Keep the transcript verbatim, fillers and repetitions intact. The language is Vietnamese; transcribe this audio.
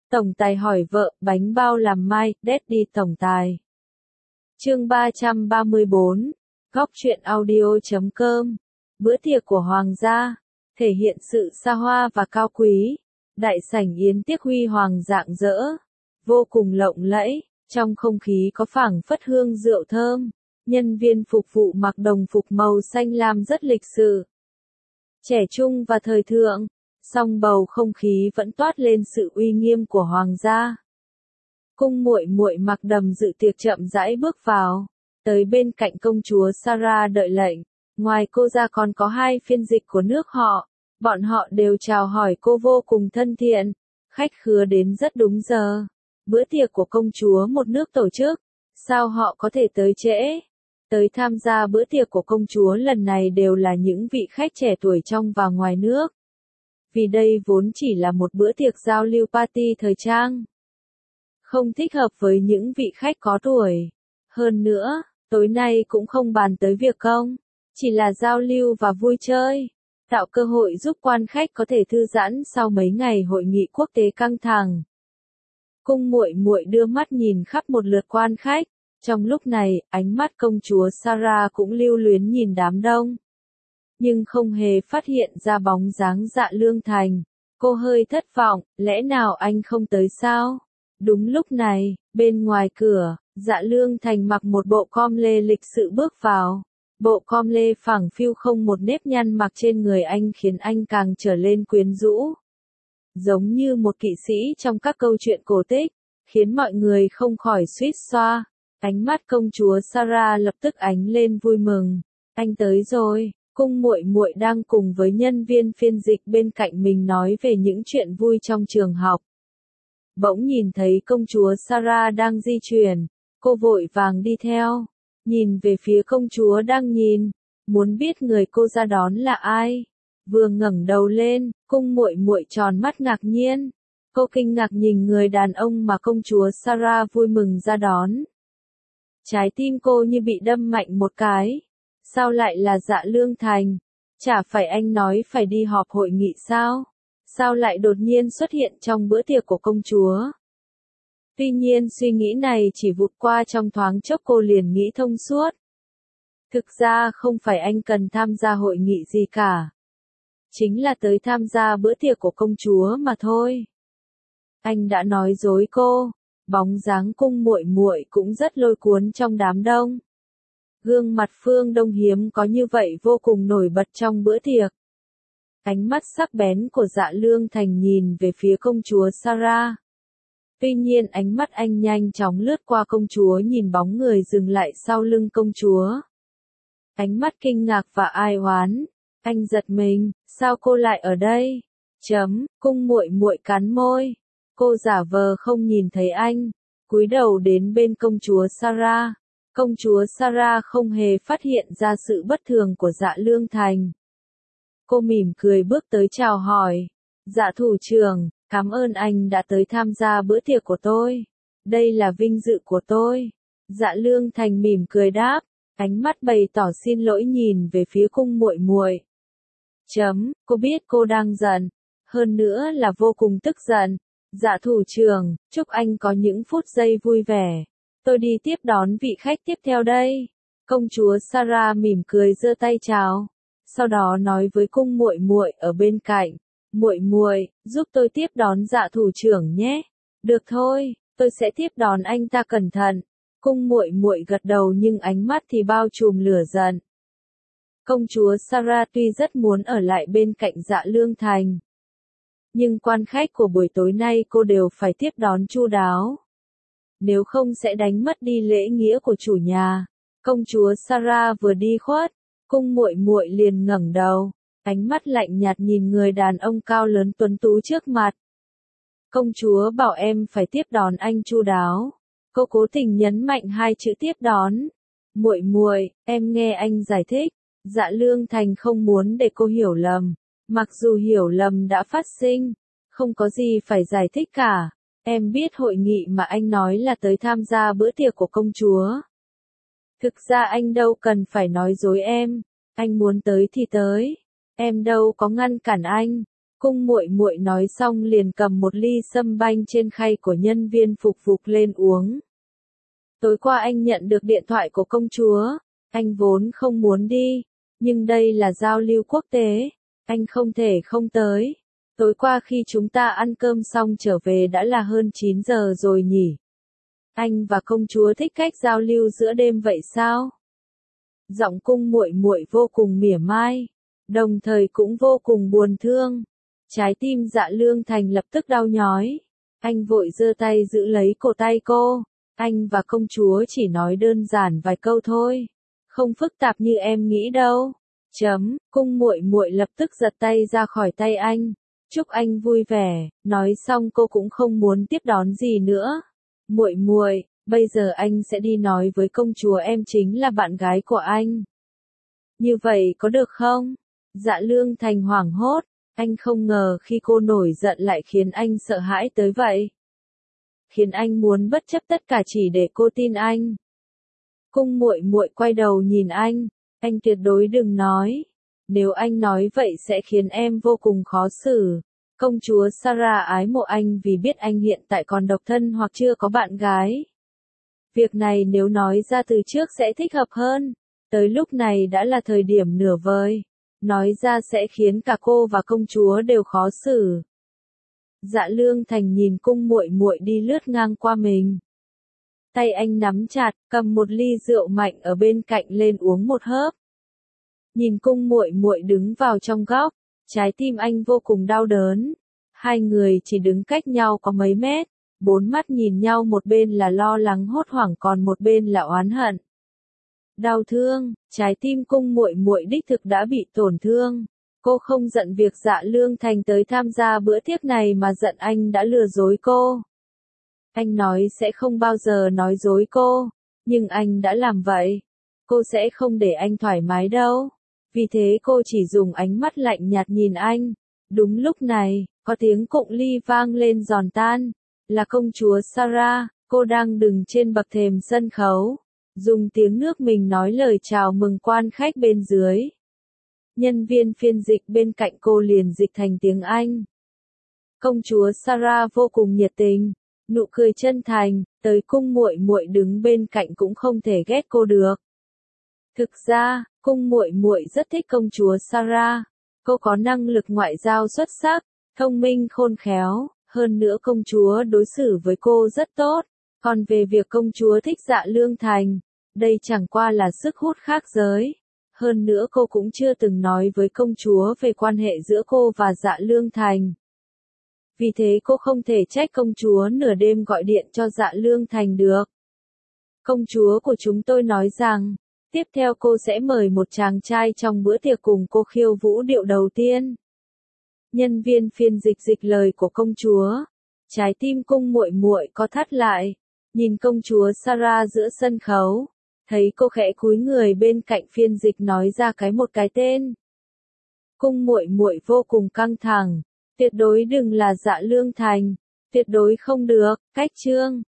Tổng tài hỏi vợ, bánh bao làm mai, Daddy tổng tài. Chương ba trăm ba mươi bốn, góc truyện audio chấm com. Bữa tiệc của hoàng gia, thể hiện sự xa hoa và cao quý. Đại sảnh yến tiệc huy hoàng rạng rỡ, vô cùng lộng lẫy, trong không khí có phảng phất hương rượu thơm. Nhân viên phục vụ mặc đồng phục màu xanh lam rất lịch sự, trẻ trung và thời thượng, song bầu không khí vẫn toát lên sự uy nghiêm của hoàng gia. Cung muội muội mặc đầm dự tiệc chậm rãi bước vào, tới bên cạnh công chúa Sarah đợi lệnh. Ngoài cô ra còn có hai phiên dịch của nước họ, bọn họ đều chào hỏi cô vô cùng thân thiện, khách khứa đến rất đúng giờ. Bữa tiệc của công chúa một nước tổ chức, sao họ có thể tới trễ? Tới tham gia bữa tiệc của công chúa lần này đều là những vị khách trẻ tuổi trong và ngoài nước. Vì đây vốn chỉ là một bữa tiệc giao lưu party thời trang, không thích hợp với những vị khách có tuổi. Hơn nữa, tối nay cũng không bàn tới việc công, chỉ là giao lưu và vui chơi, tạo cơ hội giúp quan khách có thể thư giãn sau mấy ngày hội nghị quốc tế căng thẳng. Cung muội muội đưa mắt nhìn khắp một lượt quan khách, trong lúc này, ánh mắt công chúa Sarah cũng lưu luyến nhìn đám đông, nhưng không hề phát hiện ra bóng dáng Dạ Lương Thành. Cô hơi thất vọng, lẽ nào anh không tới sao? Đúng lúc này, bên ngoài cửa, Dạ Lương Thành mặc một bộ com lê lịch sự bước vào. Bộ com lê phẳng phiu không một nếp nhăn mặc trên người anh khiến anh càng trở lên quyến rũ, giống như một kỵ sĩ trong các câu chuyện cổ tích, khiến mọi người không khỏi suýt xoa. Ánh mắt công chúa Sarah lập tức ánh lên vui mừng. Anh tới rồi. Cung muội muội đang cùng với nhân viên phiên dịch bên cạnh mình nói về những chuyện vui trong trường học. Bỗng nhìn thấy công chúa Sarah đang di chuyển, cô vội vàng đi theo, nhìn về phía công chúa đang nhìn, muốn biết người cô ra đón là ai. Vừa ngẩng đầu lên, cung muội muội tròn mắt ngạc nhiên. Cô kinh ngạc nhìn người đàn ông mà công chúa Sarah vui mừng ra đón. Trái tim cô như bị đâm mạnh một cái. Sao lại là Dạ Lương Thành? Chả phải anh nói phải đi họp hội nghị sao? Sao lại đột nhiên xuất hiện trong bữa tiệc của công chúa? Tuy nhiên suy nghĩ này chỉ vụt qua trong thoáng chốc, cô liền nghĩ thông suốt. Thực ra không phải anh cần tham gia hội nghị gì cả. Chính là tới tham gia bữa tiệc của công chúa mà thôi. Anh đã nói dối cô. Bóng dáng cung muội muội cũng rất lôi cuốn trong đám đông. Gương mặt Phương Đông hiếm có như vậy vô cùng nổi bật trong bữa tiệc. Ánh mắt sắc bén của Dạ Lương Thành nhìn về phía công chúa Sarah. Tuy nhiên ánh mắt anh nhanh chóng lướt qua công chúa, nhìn bóng người dừng lại sau lưng công chúa. Ánh mắt kinh ngạc và ai oán. Anh giật mình, sao cô lại ở đây? Chấm, cung muội muội cắn môi. Cô giả vờ không nhìn thấy anh, cúi đầu đến bên công chúa Sarah. Công chúa Sarah không hề phát hiện ra sự bất thường của Dạ Lương Thành. Cô mỉm cười bước tới chào hỏi. Dạ thủ trưởng, cảm ơn anh đã tới tham gia bữa tiệc của tôi. Đây là vinh dự của tôi. Dạ Lương Thành mỉm cười đáp, ánh mắt bày tỏ xin lỗi nhìn về phía cung muội muội. Chấm, cô biết cô đang giận, hơn nữa là vô cùng tức giận. Dạ thủ trưởng, chúc anh có những phút giây vui vẻ. Tôi đi tiếp đón vị khách tiếp theo đây. Công chúa Sarah mỉm cười giơ tay chào, sau đó nói với cung muội muội ở bên cạnh, muội muội, giúp tôi tiếp đón Dạ thủ trưởng nhé. Được thôi, tôi sẽ tiếp đón anh ta cẩn thận. Cung muội muội gật đầu nhưng ánh mắt thì bao trùm lửa giận. Công chúa Sarah tuy rất muốn ở lại bên cạnh Dạ Lương Thành, nhưng quan khách của buổi tối nay cô đều phải tiếp đón chu đáo. Nếu không sẽ đánh mất đi lễ nghĩa của chủ nhà. Công chúa Sarah vừa đi khuất, cung muội muội liền ngẩng đầu, ánh mắt lạnh nhạt nhìn người đàn ông cao lớn tuấn tú trước mặt. Công chúa bảo em phải tiếp đón anh chu đáo. Cô cố tình nhấn mạnh hai chữ tiếp đón. Muội muội, em nghe anh giải thích. Dạ Lương Thành không muốn để cô hiểu lầm. Mặc dù hiểu lầm đã phát sinh, không có gì phải giải thích cả. Em biết hội nghị mà anh nói là tới tham gia bữa tiệc của công chúa. Thực ra anh đâu cần phải nói dối em. Anh muốn tới thì tới. Em đâu có ngăn cản anh. Cung muội muội nói xong liền cầm một ly sâm banh trên khay của nhân viên phục vụ lên uống. Tối qua anh nhận được điện thoại của công chúa, anh vốn không muốn đi, nhưng đây là giao lưu quốc tế, anh không thể không tới. Tối qua khi chúng ta ăn cơm xong trở về đã là hơn chín giờ rồi nhỉ? Anh và công chúa thích cách giao lưu giữa đêm vậy sao? Giọng cung muội muội vô cùng mỉa mai, đồng thời cũng vô cùng buồn thương. Trái tim Dạ Lương Thành lập tức đau nhói. Anh vội giơ tay giữ lấy cổ tay cô. Anh và công chúa chỉ nói đơn giản vài câu thôi, không phức tạp như em nghĩ đâu. Chấm, cung muội muội lập tức giật tay ra khỏi tay anh. Chúc anh vui vẻ, nói xong cô cũng không muốn tiếp đón gì nữa. Muội muội, bây giờ anh sẽ đi nói với công chúa em chính là bạn gái của anh. Như vậy có được không? Dạ Lương Thành hoảng hốt, anh không ngờ khi cô nổi giận lại khiến anh sợ hãi tới vậy. Khiến anh muốn bất chấp tất cả chỉ để cô tin anh. Cung muội muội quay đầu nhìn anh, anh tuyệt đối đừng nói. Nếu anh nói vậy sẽ khiến em vô cùng khó xử. Công chúa Sarah ái mộ anh vì biết anh hiện tại còn độc thân hoặc chưa có bạn gái. Việc này nếu nói ra từ trước sẽ thích hợp hơn. Tới lúc này đã là thời điểm nửa vời. Nói ra sẽ khiến cả cô và công chúa đều khó xử. Dạ Lương Thành nhìn cung muội muội đi lướt ngang qua mình. Tay anh nắm chặt, cầm một ly rượu mạnh ở bên cạnh lên uống một hớp. Nhìn cung muội muội đứng vào trong góc, trái tim anh vô cùng đau đớn. Hai người chỉ đứng cách nhau có mấy mét, bốn mắt nhìn nhau, một bên là lo lắng hốt hoảng còn một bên là oán hận. Đau thương, trái tim cung muội muội đích thực đã bị tổn thương. Cô không giận việc Dạ Lương Thành tới tham gia bữa tiệc này mà giận anh đã lừa dối cô. Anh nói sẽ không bao giờ nói dối cô, nhưng anh đã làm vậy. Cô sẽ không để anh thoải mái đâu. Vì thế cô chỉ dùng ánh mắt lạnh nhạt nhìn anh. Đúng lúc này, có tiếng cụng ly vang lên giòn tan. Là công chúa Sarah, cô đang đứng trên bậc thềm sân khấu. Dùng tiếng nước mình nói lời chào mừng quan khách bên dưới. Nhân viên phiên dịch bên cạnh cô liền dịch thành tiếng Anh. Công chúa Sarah vô cùng nhiệt tình, nụ cười chân thành, tới cung muội muội đứng bên cạnh cũng không thể ghét cô được. Thực ra, cung muội muội rất thích công chúa Sarah. Cô có năng lực ngoại giao xuất sắc, thông minh khôn khéo, hơn nữa công chúa đối xử với cô rất tốt. Còn về việc công chúa thích Dạ Lương Thành, đây chẳng qua là sức hút khác giới. Hơn nữa cô cũng chưa từng nói với công chúa về quan hệ giữa cô và Dạ Lương Thành. Vì thế cô không thể trách công chúa nửa đêm gọi điện cho Dạ Lương Thành được. Công chúa của chúng tôi nói rằng, tiếp theo cô sẽ mời một chàng trai trong bữa tiệc cùng cô khiêu vũ điệu đầu tiên. Nhân viên phiên dịch dịch lời của công chúa. Trái tim cung muội muội có thắt lại, nhìn công chúa Sarah giữa sân khấu. Thấy cô khẽ cúi người bên cạnh phiên dịch nói ra cái một cái tên. Cung muội muội vô cùng căng thẳng, tuyệt đối đừng là Dạ Lương Thành, tuyệt đối không được, cách chương.